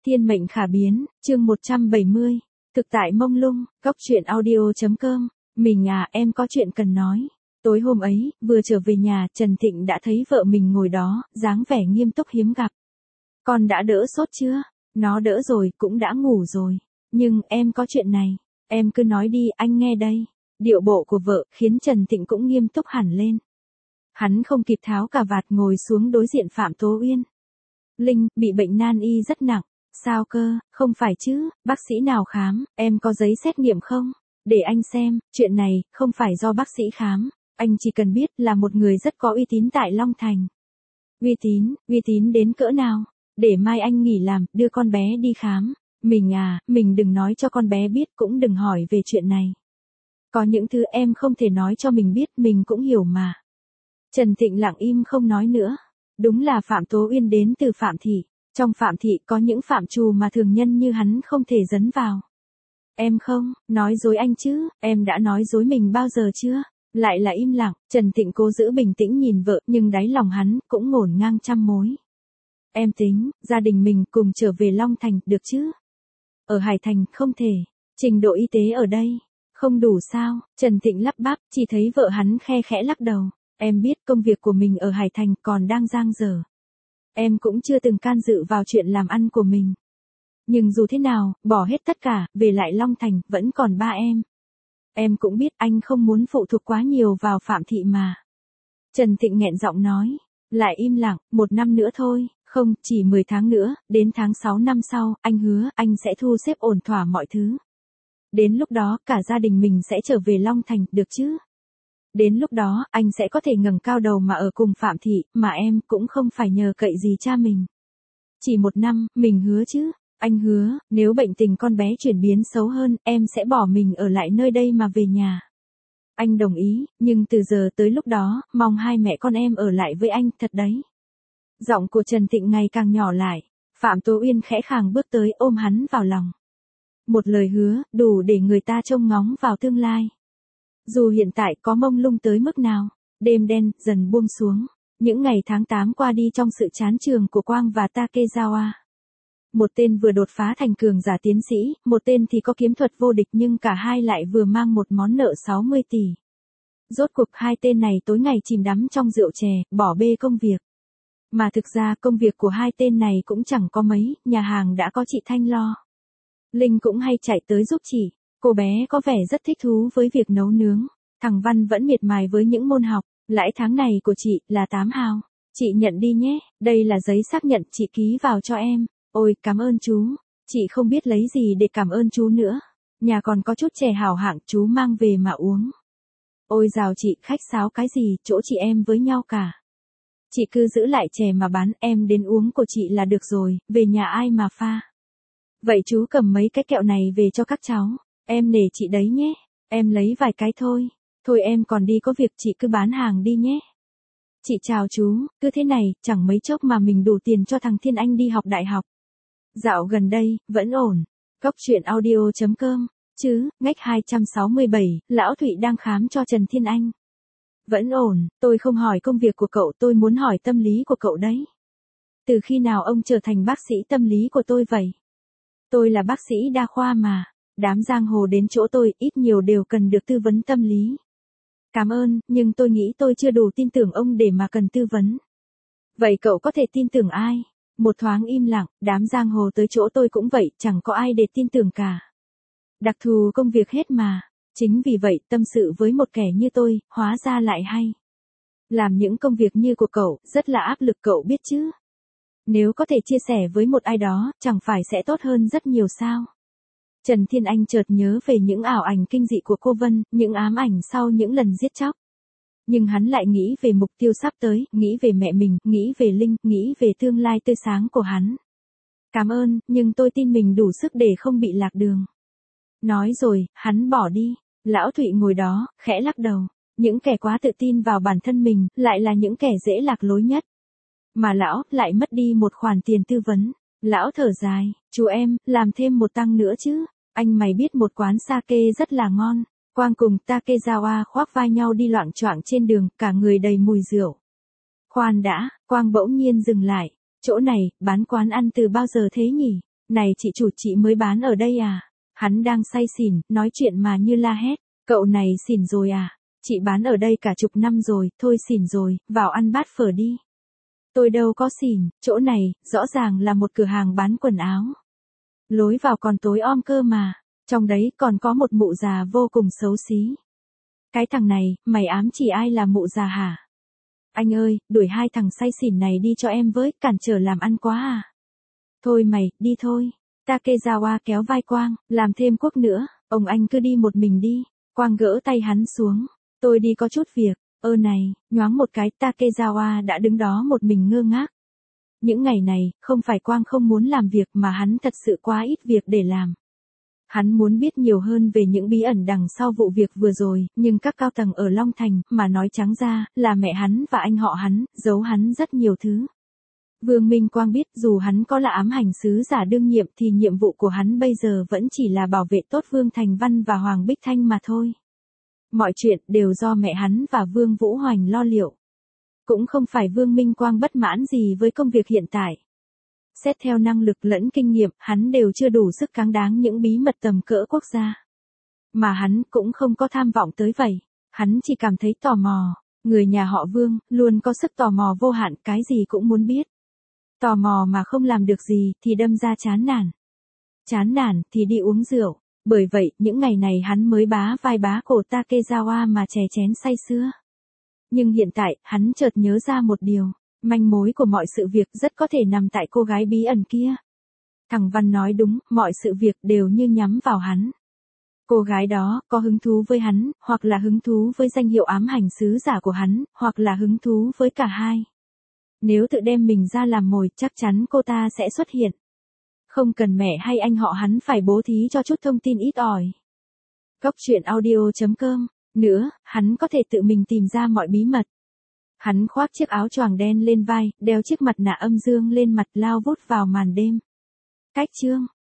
Thiên mệnh khả biến, chương 170. Thực tại mông lung, góc truyện audio.com. Mình à, em có chuyện cần nói. Tối hôm ấy, vừa trở về nhà, Trần Thịnh đã thấy vợ mình ngồi đó, dáng vẻ nghiêm túc hiếm gặp. Con đã đỡ sốt chưa? Nó đỡ rồi, cũng đã ngủ rồi. Nhưng, em có chuyện này. Em cứ nói đi, anh nghe đây. Điệu bộ của vợ, khiến Trần Thịnh cũng nghiêm túc hẳn lên. Hắn không kịp tháo cà vạt ngồi xuống đối diện Phạm Tố Uyên. Linh, bị bệnh nan y rất nặng. Sao cơ, không phải chứ, bác sĩ nào khám, em có giấy xét nghiệm không? Để anh xem, chuyện này, không phải do bác sĩ khám, anh chỉ cần biết là một người rất có uy tín tại Long Thành. Uy tín đến cỡ nào? Để mai anh nghỉ làm, đưa con bé đi khám. Mình à, mình đừng nói cho con bé biết, cũng đừng hỏi về chuyện này. Có những thứ em không thể nói cho mình biết, mình cũng hiểu mà. Trần Thịnh lặng im không nói nữa. Đúng là Phạm Tố Uyên đến từ Phạm Thị. Trong Phạm Thị có những phạm trù mà thường nhân như hắn không thể dấn vào. Em không, nói dối anh chứ, em đã nói dối mình bao giờ chưa? Lại là im lặng, Trần Thịnh cố giữ bình tĩnh nhìn vợ, nhưng đáy lòng hắn cũng ngổn ngang trăm mối. Em tính, gia đình mình cùng trở về Long Thành, được chứ? Ở Hải Thành, không thể. Trình độ y tế ở đây, không đủ sao? Trần Thịnh lắp bắp, chỉ thấy vợ hắn khe khẽ lắc đầu. Em biết công việc của mình ở Hải Thành còn đang dang dở. Em cũng chưa từng can dự vào chuyện làm ăn của mình. Nhưng dù thế nào, bỏ hết tất cả, về lại Long Thành, vẫn còn ba em. Em cũng biết anh không muốn phụ thuộc quá nhiều vào Phạm Thị mà. Trần Thịnh nghẹn giọng nói. Lại im lặng, 1 năm nữa thôi, không, chỉ 10 tháng nữa, đến tháng 6 năm sau, anh hứa, anh sẽ thu xếp ổn thỏa mọi thứ. Đến lúc đó, cả gia đình mình sẽ trở về Long Thành, được chứ? Đến lúc đó, anh sẽ có thể ngẩng cao đầu mà ở cùng Phạm Thị, mà em cũng không phải nhờ cậy gì cha mình. Chỉ 1 năm, mình hứa chứ. Anh hứa, nếu bệnh tình con bé chuyển biến xấu hơn, em sẽ bỏ mình ở lại nơi đây mà về nhà. Anh đồng ý, nhưng từ giờ tới lúc đó, mong hai mẹ con em ở lại với anh, thật đấy. Giọng của Trần Thịnh ngày càng nhỏ lại. Phạm Tố Uyên khẽ khàng bước tới ôm hắn vào lòng. Một lời hứa, đủ để người ta trông ngóng vào tương lai. Dù hiện tại có mông lung tới mức nào, đêm đen dần buông xuống. Những ngày tháng 8 qua đi trong sự chán chường của Quang và Takezawa. Một tên vừa đột phá thành cường giả tiến sĩ, một tên thì có kiếm thuật vô địch, nhưng cả hai lại vừa mang một món nợ 60 tỷ. Rốt cuộc hai tên này tối ngày chìm đắm trong rượu chè, bỏ bê công việc. Mà thực ra công việc của hai tên này cũng chẳng có mấy, nhà hàng đã có chị Thanh lo. Linh cũng hay chạy tới giúp chị. Cô bé có vẻ rất thích thú với việc nấu nướng. Thằng Văn vẫn miệt mài với những môn học. Lãi tháng này của chị là 8 hào. Chị nhận đi nhé, đây là giấy xác nhận chị ký vào cho em. Ôi, cảm ơn chú. Chị không biết lấy gì để cảm ơn chú nữa. Nhà còn có chút chè hảo hạng, chú mang về mà uống. Ôi dào chị, khách sáo cái gì, chỗ chị em với nhau cả. Chị cứ giữ lại chè mà bán, em đến uống của chị là được rồi, về nhà ai mà pha. Vậy chú cầm mấy cái kẹo này về cho các cháu. Em nể chị đấy nhé. Em lấy vài cái thôi. Thôi em còn đi có việc, chị cứ bán hàng đi nhé. Chị chào chú, cứ thế này, chẳng mấy chốc mà mình đủ tiền cho thằng Thiên Anh đi học đại học. Dạo gần đây, vẫn ổn. Góc truyện audio.com. Chứ, ngách 267, Lão Thụy đang khám cho Trần Thiên Anh. Vẫn ổn, tôi không hỏi công việc của cậu, tôi muốn hỏi tâm lý của cậu đấy. Từ khi nào ông trở thành bác sĩ tâm lý của tôi vậy? Tôi là bác sĩ đa khoa mà. Đám giang hồ đến chỗ tôi, ít nhiều đều cần được tư vấn tâm lý. Cảm ơn, nhưng tôi nghĩ tôi chưa đủ tin tưởng ông để mà cần tư vấn. Vậy cậu có thể tin tưởng ai? Một thoáng im lặng, đám giang hồ tới chỗ tôi cũng vậy, chẳng có ai để tin tưởng cả. Đặc thù công việc hết mà. Chính vì vậy, tâm sự với một kẻ như tôi, hóa ra lại hay. Làm những công việc như của cậu, rất là áp lực, cậu biết chứ. Nếu có thể chia sẻ với một ai đó, chẳng phải sẽ tốt hơn rất nhiều sao? Trần Thiên Anh chợt nhớ về những ảo ảnh kinh dị của cô Vân, những ám ảnh sau những lần giết chóc. Nhưng hắn lại nghĩ về mục tiêu sắp tới, nghĩ về mẹ mình, nghĩ về Linh, nghĩ về tương lai tươi sáng của hắn. Cảm ơn, nhưng tôi tin mình đủ sức để không bị lạc đường. Nói rồi, hắn bỏ đi. Lão Thụy ngồi đó, khẽ lắc đầu. Những kẻ quá tự tin vào bản thân mình, lại là những kẻ dễ lạc lối nhất. Mà lão, lại mất đi một khoản tiền tư vấn. Lão thở dài, chú em, làm thêm một tăng nữa chứ. Anh mày biết một quán sake rất là ngon. Quang cùng Takezawa khoác vai nhau đi loạng choạng trên đường, cả người đầy mùi rượu. Khoan đã, Quang bỗng nhiên dừng lại. Chỗ này, bán quán ăn từ bao giờ thế nhỉ? Này chị chủ, chị mới bán ở đây à? Hắn đang say xỉn, nói chuyện mà như la hét. Cậu này xỉn rồi à? Chị bán ở đây cả chục năm rồi, thôi xỉn rồi, vào ăn bát phở đi. Tôi đâu có xỉn, chỗ này, rõ ràng là một cửa hàng bán quần áo. Lối vào còn tối om cơ mà, trong đấy còn có một mụ già vô cùng xấu xí. Cái thằng này, mày ám chỉ ai là mụ già hả? Anh ơi, đuổi hai thằng say xỉn này đi cho em với, cản trở làm ăn quá à. Thôi mày, đi thôi. Takezawa kéo vai Quang, làm thêm quốc nữa, ông anh cứ đi một mình đi. Quang gỡ tay hắn xuống. Tôi đi có chút việc. Này, nhoáng một cái, Takezawa đã đứng đó một mình ngơ ngác. Những ngày này, không phải Quang không muốn làm việc mà hắn thật sự quá ít việc để làm. Hắn muốn biết nhiều hơn về những bí ẩn đằng sau vụ việc vừa rồi, nhưng các cao tầng ở Long Thành, mà nói trắng ra, là mẹ hắn và anh họ hắn, giấu hắn rất nhiều thứ. Vương Minh Quang biết dù hắn có là ám hành sứ giả đương nhiệm thì nhiệm vụ của hắn bây giờ vẫn chỉ là bảo vệ tốt Vương Thành Văn và Hoàng Bích Thanh mà thôi. Mọi chuyện đều do mẹ hắn và Vương Vũ Hoành lo liệu. Cũng không phải Vương Minh Quang bất mãn gì với công việc hiện tại. Xét theo năng lực lẫn kinh nghiệm, hắn đều chưa đủ sức cáng đáng những bí mật tầm cỡ quốc gia. Mà hắn cũng không có tham vọng tới vậy. Hắn chỉ cảm thấy tò mò. Người nhà họ Vương, luôn có sức tò mò vô hạn, cái gì cũng muốn biết. Tò mò mà không làm được gì, thì đâm ra chán nản. Chán nản, thì đi uống rượu. Bởi vậy, những ngày này hắn mới bá vai bá cổ Takezawa mà chè chén say sưa. Nhưng hiện tại, hắn chợt nhớ ra một điều. Manh mối của mọi sự việc rất có thể nằm tại cô gái bí ẩn kia. Thằng Văn nói đúng, mọi sự việc đều như nhắm vào hắn. Cô gái đó, có hứng thú với hắn, hoặc là hứng thú với danh hiệu ám hành sứ giả của hắn, hoặc là hứng thú với cả hai. Nếu tự đem mình ra làm mồi, chắc chắn cô ta sẽ xuất hiện. Không cần mẹ hay anh họ hắn phải bố thí cho chút thông tin ít ỏi. Góc truyện audio.com. Nữa, hắn có thể tự mình tìm ra mọi bí mật. Hắn khoác chiếc áo choàng đen lên vai, đeo chiếc mặt nạ âm dương lên mặt, lao vút vào màn đêm. Cách chương